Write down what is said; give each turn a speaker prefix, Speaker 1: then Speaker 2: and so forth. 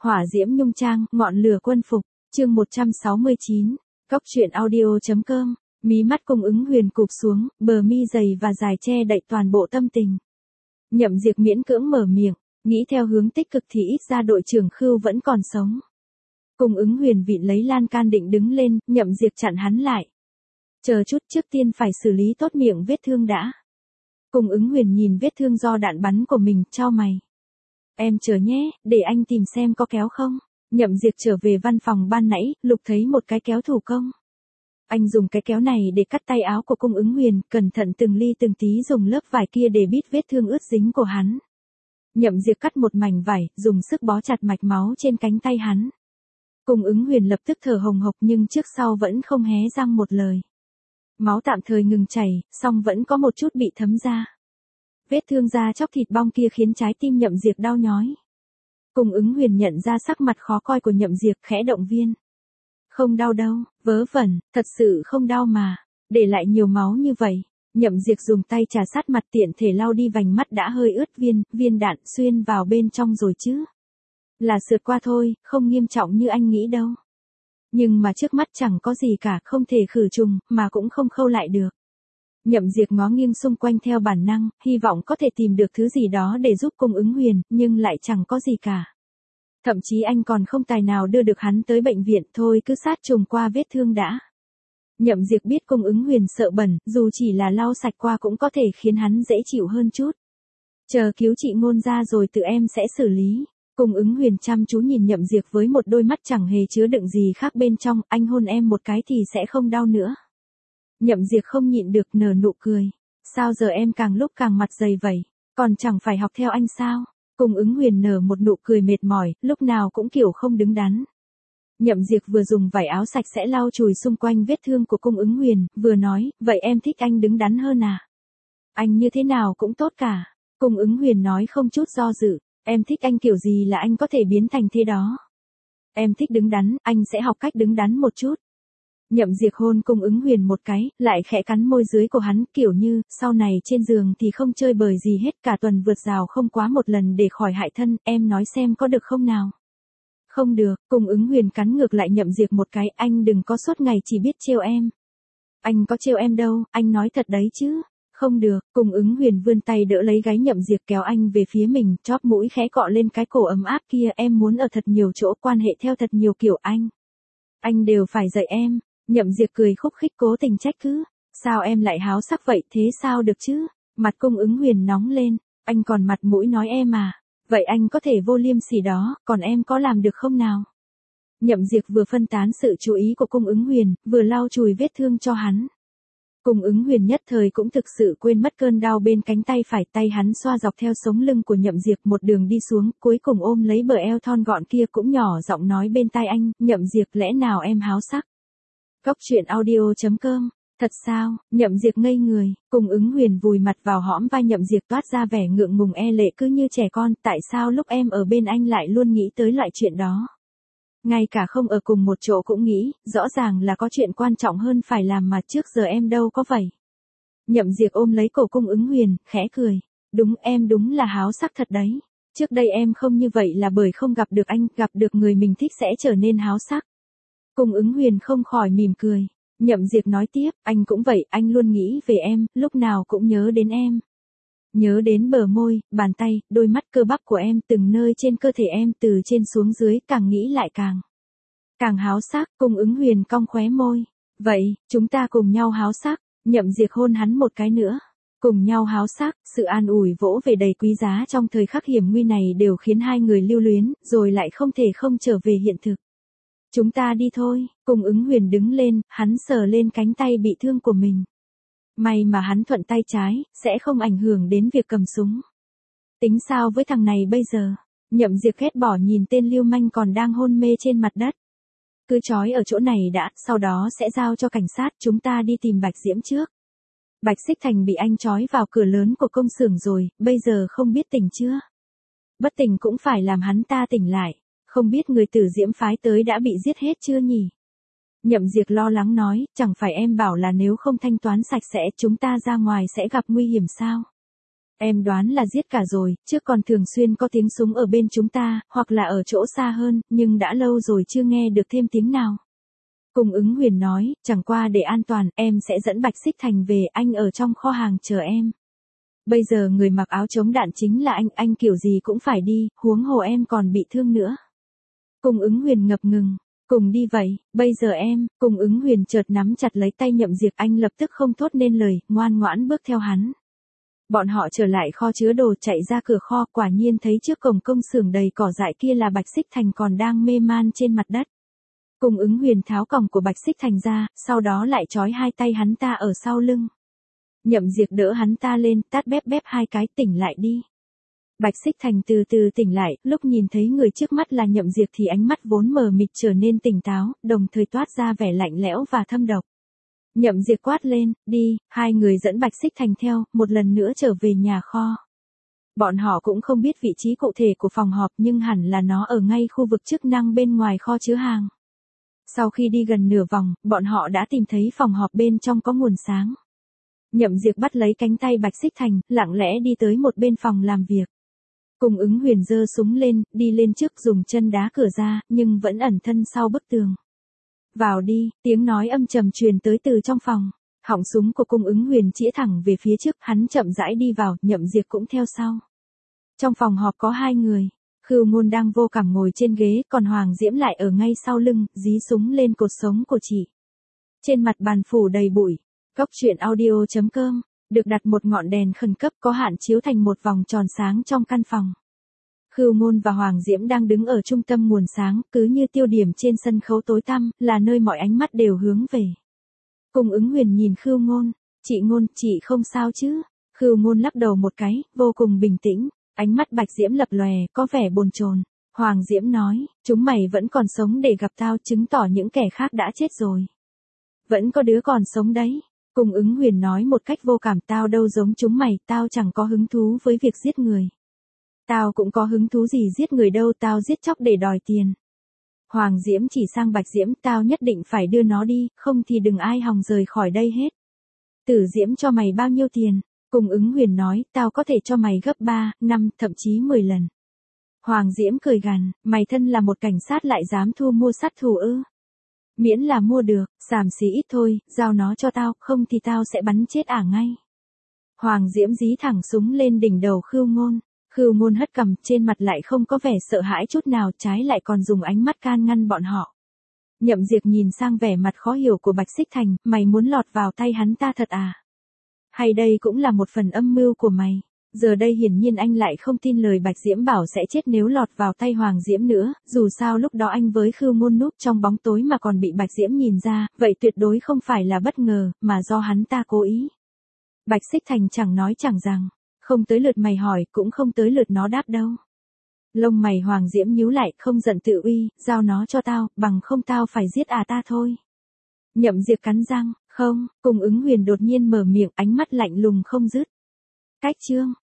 Speaker 1: Hỏa diễm nhung trang, ngọn lửa quân phục, chương 169, Cóc truyện audio.com, mí mắt Cung Ứng Huyền cụp xuống, bờ mi dày và dài che đậy toàn bộ tâm tình. Nhậm Diệp miễn cưỡng mở miệng, nghĩ theo hướng tích cực thì ít ra đội trưởng Khưu vẫn còn sống. Cung Ứng Huyền vịn lấy lan can định đứng lên, Nhậm Diệp chặn hắn lại. Chờ chút, trước tiên phải xử lý tốt miệng vết thương đã. Cung Ứng Huyền nhìn vết thương do đạn bắn của mình, chau mày. Em chờ nhé, để anh tìm xem có kéo không. Nhậm Diệp trở về văn phòng ban nãy, lục thấy một cái kéo thủ công. Anh dùng cái kéo này để cắt tay áo của Cung Ứng Huyền, cẩn thận từng ly từng tí dùng lớp vải kia để bít vết thương ướt dính của hắn. Nhậm Diệp cắt một mảnh vải, dùng sức bó chặt mạch máu trên cánh tay hắn. Cung Ứng Huyền lập tức thở hồng hộc nhưng trước sau vẫn không hé răng một lời. Máu tạm thời ngừng chảy, song vẫn có một chút bị thấm ra. Vết thương da chóc thịt bong kia khiến trái tim Nhậm Diệp đau nhói. Cung Ứng Huyền nhận ra sắc mặt khó coi của Nhậm Diệp, khẽ động viên. Không đau đâu, vớ vẩn, thật sự không đau mà, để lại nhiều máu như vậy. Nhậm Diệp dùng tay trà sát mặt tiện thể lau đi vành mắt đã hơi ướt, viên đạn xuyên vào bên trong rồi chứ. Là sượt qua thôi, không nghiêm trọng như anh nghĩ đâu. Nhưng mà trước mắt chẳng có gì cả, không thể khử trùng, mà cũng không khâu lại được. Nhậm Diệp ngó nghiêng xung quanh theo bản năng, hy vọng có thể tìm được thứ gì đó để giúp Cung Ứng Huyền, nhưng lại chẳng có gì cả. Thậm chí anh còn không tài nào đưa được hắn tới bệnh viện, thôi cứ sát trùng qua vết thương đã. Nhậm Diệp biết Cung Ứng Huyền sợ bẩn, dù chỉ là lau sạch qua cũng có thể khiến hắn dễ chịu hơn chút. Chờ cứu chị Ngôn ra rồi tự em sẽ xử lý. Cung Ứng Huyền chăm chú nhìn Nhậm Diệp với một đôi mắt chẳng hề chứa đựng gì khác bên trong, anh hôn em một cái thì sẽ không đau nữa. Nhậm Diệp không nhịn được nở nụ cười. Sao giờ em càng lúc càng mặt dày vậy, còn chẳng phải học theo anh sao? Cung Ứng Huyền nở một nụ cười mệt mỏi, lúc nào cũng kiểu không đứng đắn. Nhậm Diệp vừa dùng vải áo sạch sẽ lau chùi xung quanh vết thương của Cung Ứng Huyền, vừa nói, vậy em thích anh đứng đắn hơn à? Anh như thế nào cũng tốt cả. Cung Ứng Huyền nói không chút do dự, em thích anh kiểu gì là anh có thể biến thành thế đó. Em thích đứng đắn, anh sẽ học cách đứng đắn một chút. Nhậm Diệp hôn Cung Ứng Huyền một cái, lại khẽ cắn môi dưới của hắn, kiểu như, sau này trên giường thì không chơi bời gì hết, cả tuần vượt rào không quá một lần để khỏi hại thân, em nói xem có được không nào? Không được, Cung Ứng Huyền cắn ngược lại Nhậm Diệp một cái, anh đừng có suốt ngày chỉ biết trêu em. Anh có trêu em đâu, anh nói thật đấy chứ. Không được, Cung Ứng Huyền vươn tay đỡ lấy gáy Nhậm Diệp kéo anh về phía mình, chóp mũi khẽ cọ lên cái cổ ấm áp kia, em muốn ở thật nhiều chỗ, quan hệ theo thật nhiều kiểu anh. Anh đều phải dạy em. Nhậm Diệp cười khúc khích cố tình trách cứ. Sao em lại háo sắc vậy, thế sao được chứ? Mặt Cung Ứng Huyền nóng lên, anh còn mặt mũi nói em à? Vậy anh có thể vô liêm sỉ đó, còn em có làm được không nào? Nhậm Diệp vừa phân tán sự chú ý của Cung Ứng Huyền, vừa lau chùi vết thương cho hắn. Cung Ứng Huyền nhất thời cũng thực sự quên mất cơn đau bên cánh tay phải, tay hắn xoa dọc theo sống lưng của Nhậm Diệp một đường đi xuống, cuối cùng ôm lấy bờ eo thon gọn kia cũng nhỏ giọng nói bên tai anh, Nhậm Diệp lẽ nào em háo sắc? Cóc truyện audio.com, thật sao? Nhậm Diệp ngây người, Cung Ứng Huyền vùi mặt vào hõm vai Nhậm Diệp toát ra vẻ ngượng ngùng e lệ cứ như trẻ con, tại sao lúc em ở bên anh lại luôn nghĩ tới loại chuyện đó? Ngay cả không ở cùng một chỗ cũng nghĩ, rõ ràng là có chuyện quan trọng hơn phải làm mà trước giờ em đâu có vậy. Nhậm Diệp ôm lấy cổ Cung Ứng Huyền, khẽ cười. Đúng, em đúng là háo sắc thật đấy. Trước đây em không như vậy là bởi không gặp được anh, gặp được người mình thích sẽ trở nên háo sắc. Cung Ứng Huyền không khỏi mỉm cười. Nhậm Diệp nói tiếp, anh cũng vậy, anh luôn nghĩ về em, lúc nào cũng nhớ đến em. Nhớ đến bờ môi, bàn tay, đôi mắt cơ bắp của em, từng nơi trên cơ thể em, từ trên xuống dưới, càng nghĩ lại càng háo sắc. Cung Ứng Huyền cong khóe môi. Vậy, chúng ta cùng nhau háo sắc. Nhậm Diệp hôn hắn một cái nữa. Cùng nhau háo sắc, sự an ủi vỗ về đầy quý giá trong thời khắc hiểm nguy này đều khiến hai người lưu luyến, rồi lại không thể không trở về hiện thực. Chúng ta đi thôi. Cung Ứng Huyền đứng lên, hắn sờ lên cánh tay bị thương của mình. May mà hắn thuận tay trái, sẽ không ảnh hưởng đến việc cầm súng. Tính sao với thằng này bây giờ? Nhậm Diệp ghét bỏ nhìn tên lưu manh còn đang hôn mê trên mặt đất. Cứ trói ở chỗ này đã, sau đó sẽ giao cho cảnh sát, chúng ta đi tìm Bạch Diễm trước. Bạch Xích Thành bị anh trói vào cửa lớn của công xưởng rồi, bây giờ không biết tỉnh chưa? Bất tỉnh cũng phải làm hắn ta tỉnh lại, không biết người Tử Diễm phái tới đã bị giết hết chưa nhỉ? Nhậm Diệp lo lắng nói, chẳng phải em bảo là nếu không thanh toán sạch sẽ chúng ta ra ngoài sẽ gặp nguy hiểm sao? Em đoán là giết cả rồi, trước còn thường xuyên có tiếng súng ở bên chúng ta, hoặc là ở chỗ xa hơn, nhưng đã lâu rồi chưa nghe được thêm tiếng nào. Cung ứng huyền nói, chẳng qua để an toàn, em sẽ dẫn Bạch Xích Thành về, anh ở trong kho hàng chờ em. Bây giờ người mặc áo chống đạn chính là anh kiểu gì cũng phải đi, huống hồ em còn bị thương nữa. Cung ứng huyền ngập ngừng, cùng đi vậy, bây giờ em, cung ứng huyền chợt nắm chặt lấy tay Nhậm Diệp, anh lập tức không thốt nên lời, ngoan ngoãn bước theo hắn. Bọn họ trở lại kho chứa đồ, chạy ra cửa kho, quả nhiên thấy trước cổng công xưởng đầy cỏ dại kia là Bạch Xích Thành còn đang mê man trên mặt đất. Cung ứng huyền tháo còng của Bạch Xích Thành ra, sau đó lại trói hai tay hắn ta ở sau lưng. Nhậm Diệp đỡ hắn ta lên, tát bép bép hai cái, tỉnh lại đi. Bạch Xích Thành từ từ tỉnh lại, lúc nhìn thấy người trước mắt là Nhậm Diệp thì ánh mắt vốn mờ mịt trở nên tỉnh táo, đồng thời toát ra vẻ lạnh lẽo và thâm độc. Nhậm Diệp quát lên, đi, hai người dẫn Bạch Xích Thành theo, một lần nữa trở về nhà kho. Bọn họ cũng không biết vị trí cụ thể của phòng họp nhưng hẳn là nó ở ngay khu vực chức năng bên ngoài kho chứa hàng. Sau khi đi gần nửa vòng, bọn họ đã tìm thấy phòng họp bên trong có nguồn sáng. Nhậm Diệp bắt lấy cánh tay Bạch Xích Thành, lặng lẽ đi tới một bên phòng làm việc. Cung ứng huyền giơ súng lên, đi lên trước dùng chân đá cửa ra, nhưng vẫn ẩn thân sau bức tường. Vào đi, tiếng nói âm trầm truyền tới từ trong phòng. Họng súng của cung ứng huyền chĩa thẳng về phía trước, hắn chậm rãi đi vào, Nhậm Diệp cũng theo sau. Trong phòng họp có hai người. Khưu Ngôn đang vô cảm ngồi trên ghế, còn Hoàng Diễm lại ở ngay sau lưng, dí súng lên cột sống của chị. Trên mặt bàn phủ đầy bụi. Cốc truyện audio.com, được đặt một ngọn đèn khẩn cấp có hạn chiếu thành một vòng tròn sáng trong căn phòng. Khưu Ngôn và Hoàng Diễm đang đứng ở trung tâm nguồn sáng, cứ như tiêu điểm trên sân khấu tối tăm, là nơi mọi ánh mắt đều hướng về. Cung ứng huyền nhìn Khưu Ngôn, chị Ngôn, chị không sao chứ? Khưu Ngôn lắc đầu một cái, vô cùng bình tĩnh, ánh mắt Bạch Diễm lập lòe, có vẻ bồn chồn. Hoàng Diễm nói, chúng mày vẫn còn sống để gặp tao, chứng tỏ những kẻ khác đã chết rồi. Vẫn có đứa còn sống đấy. Cung ứng huyền nói một cách vô cảm, tao đâu giống chúng mày, tao chẳng có hứng thú với việc giết người. Tao cũng có hứng thú gì giết người đâu, tao giết chóc để đòi tiền. Hoàng Diễm chỉ sang Bạch Diễm, tao nhất định phải đưa nó đi, không thì đừng ai hòng rời khỏi đây hết. Tử Diễm cho mày bao nhiêu tiền? Cung ứng huyền nói, tao có thể cho mày gấp 3, 5, thậm chí 10 lần. Hoàng Diễm cười gằn, mày thân là một cảnh sát lại dám thu mua sát thủ ư? Miễn là mua được, xàm xí ít thôi, giao nó cho tao, không thì tao sẽ bắn chết ngay. Hoàng Diễm dí thẳng súng lên đỉnh đầu Khưu Ngôn. Khưu Ngôn hất cằm, trên mặt lại không có vẻ sợ hãi chút nào, trái lại còn dùng ánh mắt can ngăn bọn họ. Nhậm Diệp nhìn sang vẻ mặt khó hiểu của Bạch Xích Thành, mày muốn lọt vào tay hắn ta thật à? Hay đây cũng là một phần âm mưu của mày? Giờ đây hiển nhiên anh lại không tin lời Bạch Diễm bảo sẽ chết nếu lọt vào tay Hoàng Diễm nữa, dù sao lúc đó anh với Khưu Ngôn núp trong bóng tối mà còn bị Bạch Diễm nhìn ra, vậy tuyệt đối không phải là bất ngờ, mà do hắn ta cố ý. Bạch Xích Thành chẳng nói chẳng rằng, không tới lượt mày hỏi, cũng không tới lượt nó đáp đâu. Lông mày Hoàng Diễm nhíu lại, không giận tự uy, giao nó cho tao, bằng không tao phải giết ta thôi. Nhậm Diệp cắn răng, không, cung ứng huyền đột nhiên mở miệng, ánh mắt lạnh lùng không dứt. Cách chương.